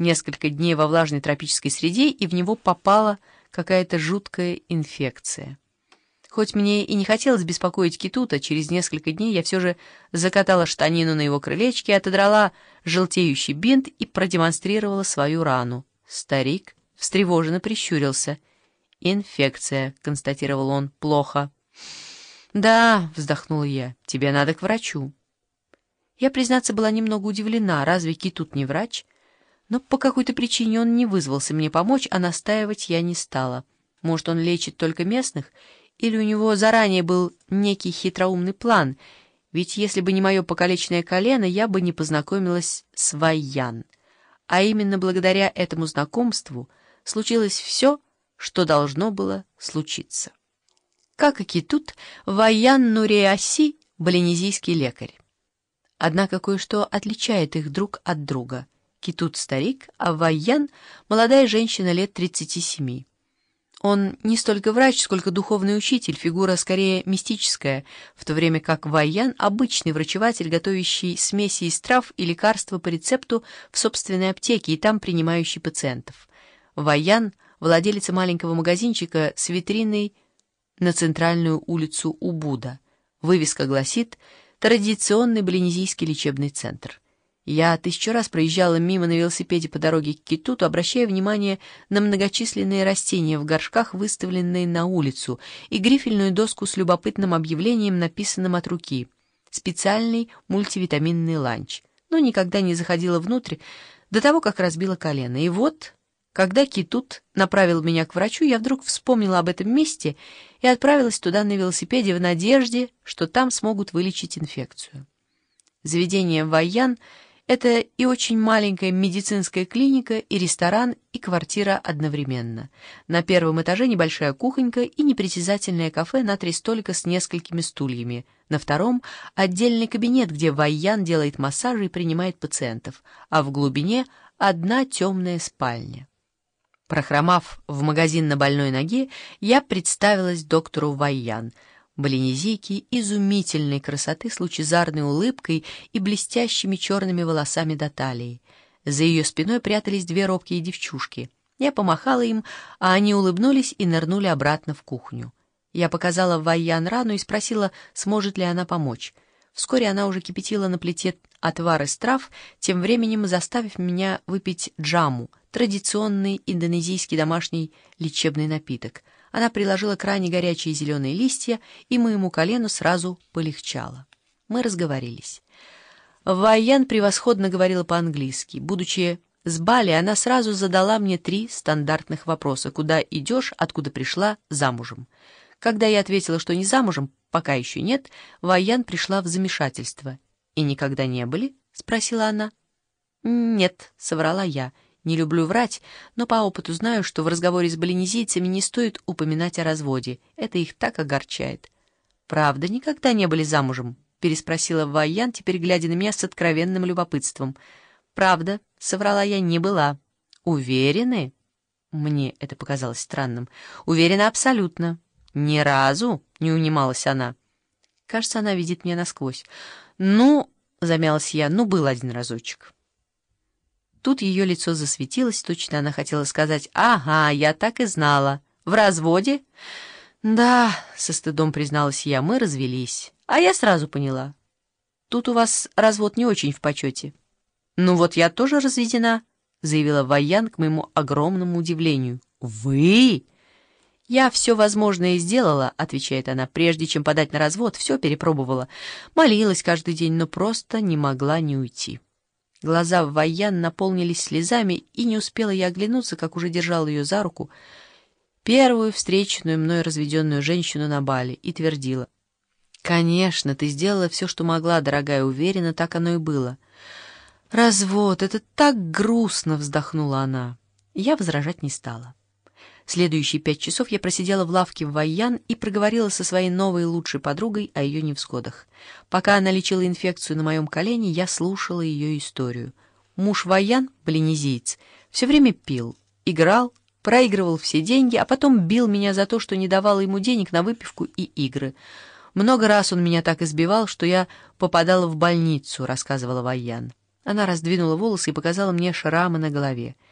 несколько дней во влажной тропической среде, и в него попала какая-то жуткая инфекция. Хоть мне и не хотелось беспокоить Китута, через несколько дней я все же закатала штанину на его крылечке, отодрала желтеющий бинт и продемонстрировала свою рану. Старик встревоженно прищурился. «Инфекция», — констатировал он, — «плохо». «Да», — вздохнула я, — «тебе надо к врачу». Я, признаться, была немного удивлена, разве Китут не врач? Но по какой-то причине он не вызвался мне помочь, а настаивать я не стала. Может, он лечит только местных, или у него заранее был некий хитроумный план, ведь если бы не мое покалеченное колено, я бы не познакомилась с Вайян. А именно благодаря этому знакомству случилось все, что должно было случиться. Как и Китут, Вайян Нуриаси — балинезийский лекарь. Однако кое-что отличает их друг от друга. Китут — старик, а Вайян — молодая женщина лет 37. Он не столько врач, сколько духовный учитель, фигура скорее мистическая, в то время как Вайян — обычный врачеватель, готовящий смеси из трав и лекарства по рецепту в собственной аптеке и там принимающий пациентов. Вайян — владелица маленького магазинчика с витриной на центральную улицу Убуда. Вывеска гласит «Традиционный балинезийский лечебный центр». Я 1000 раз проезжала мимо на велосипеде по дороге к Китуту, обращая внимание на многочисленные растения в горшках, выставленные на улицу, и грифельную доску с любопытным объявлением, написанным от руки «Специальный мультивитаминный ланч», но никогда не заходила внутрь до того, как разбила колено. И вот, когда Китут направил меня к врачу, я вдруг вспомнила об этом месте и отправилась туда на велосипеде в надежде, что там смогут вылечить инфекцию. Заведение Вайян — это и очень маленькая медицинская клиника, и ресторан, и квартира одновременно. На первом этаже небольшая кухонька и непритязательное кафе на 3 столика с несколькими стульями. На втором — отдельный кабинет, где Вайян делает массажи и принимает пациентов, а в глубине — одна темная спальня. Прохромав в магазин на больной ноге, я представилась доктору Вайян, балинезийке изумительной красоты с лучезарной улыбкой и блестящими черными волосами до талии. За ее спиной прятались 2 робкие девчушки. Я помахала им, а они улыбнулись и нырнули обратно в кухню. Я показала Вайян рану и спросила, сможет ли она помочь. Вскоре она уже кипятила на плите отвар из трав, тем временем заставив меня выпить джаму, традиционный индонезийский домашний лечебный напиток. Она приложила к ране горячие зеленые листья, и моему колену сразу полегчало. Мы разговорились. Вайян превосходно говорила по-английски. Будучи с Бали, она сразу задала мне 3 стандартных вопроса: куда идешь, откуда пришла, замужем. Когда я ответила, что не замужем, пока еще нет, Вайян пришла в замешательство. «И никогда не были?» — спросила она. «Нет», — соврала я. Не люблю врать, но по опыту знаю, что в разговоре с балинезийцами не стоит упоминать о разводе. Это их так огорчает. «Правда, никогда не были замужем?» — переспросила Вайян, теперь глядя на меня с откровенным любопытством. «Правда», — соврала я, — «не была». «Уверены?» Мне это показалось странным. «Уверена абсолютно». «Ни разу?» — не унималась она. Кажется, она видит меня насквозь. «Ну», — замялась я, — «ну, был один разочек». Тут ее лицо засветилось, точно она хотела сказать: «Ага, я так и знала. В разводе?» «Да», — со стыдом призналась я, — «мы развелись. А я сразу поняла. Тут у вас развод не очень в почете». «Ну вот я тоже разведена», — заявила Вайян к моему огромному удивлению. «Вы?» «Я все возможное сделала», — отвечает она, — «прежде чем подать на развод, все перепробовала. Молилась каждый день, но просто не могла не уйти». Глаза Вайян наполнились слезами, и не успела я оглянуться, как уже держал ее за руку, первую встреченную мной разведенную женщину на Бали, и твердила: «Конечно, ты сделала все, что могла, дорогая, уверена, так оно и было». «Развод, это так грустно!» — вздохнула она. Я возражать не стала. Следующие 5 часов я просидела в лавке в Вайян и проговорила со своей новой лучшей подругой о ее невзгодах. Пока она лечила инфекцию на моем колене, я слушала ее историю. Муж Вайян, балинезиец, все время пил, играл, проигрывал все деньги, а потом бил меня за то, что не давала ему денег на выпивку и игры. Много раз он меня так избивал, что я попадала в больницу, рассказывала Вайян. Она раздвинула волосы и показала мне шрамы на голове.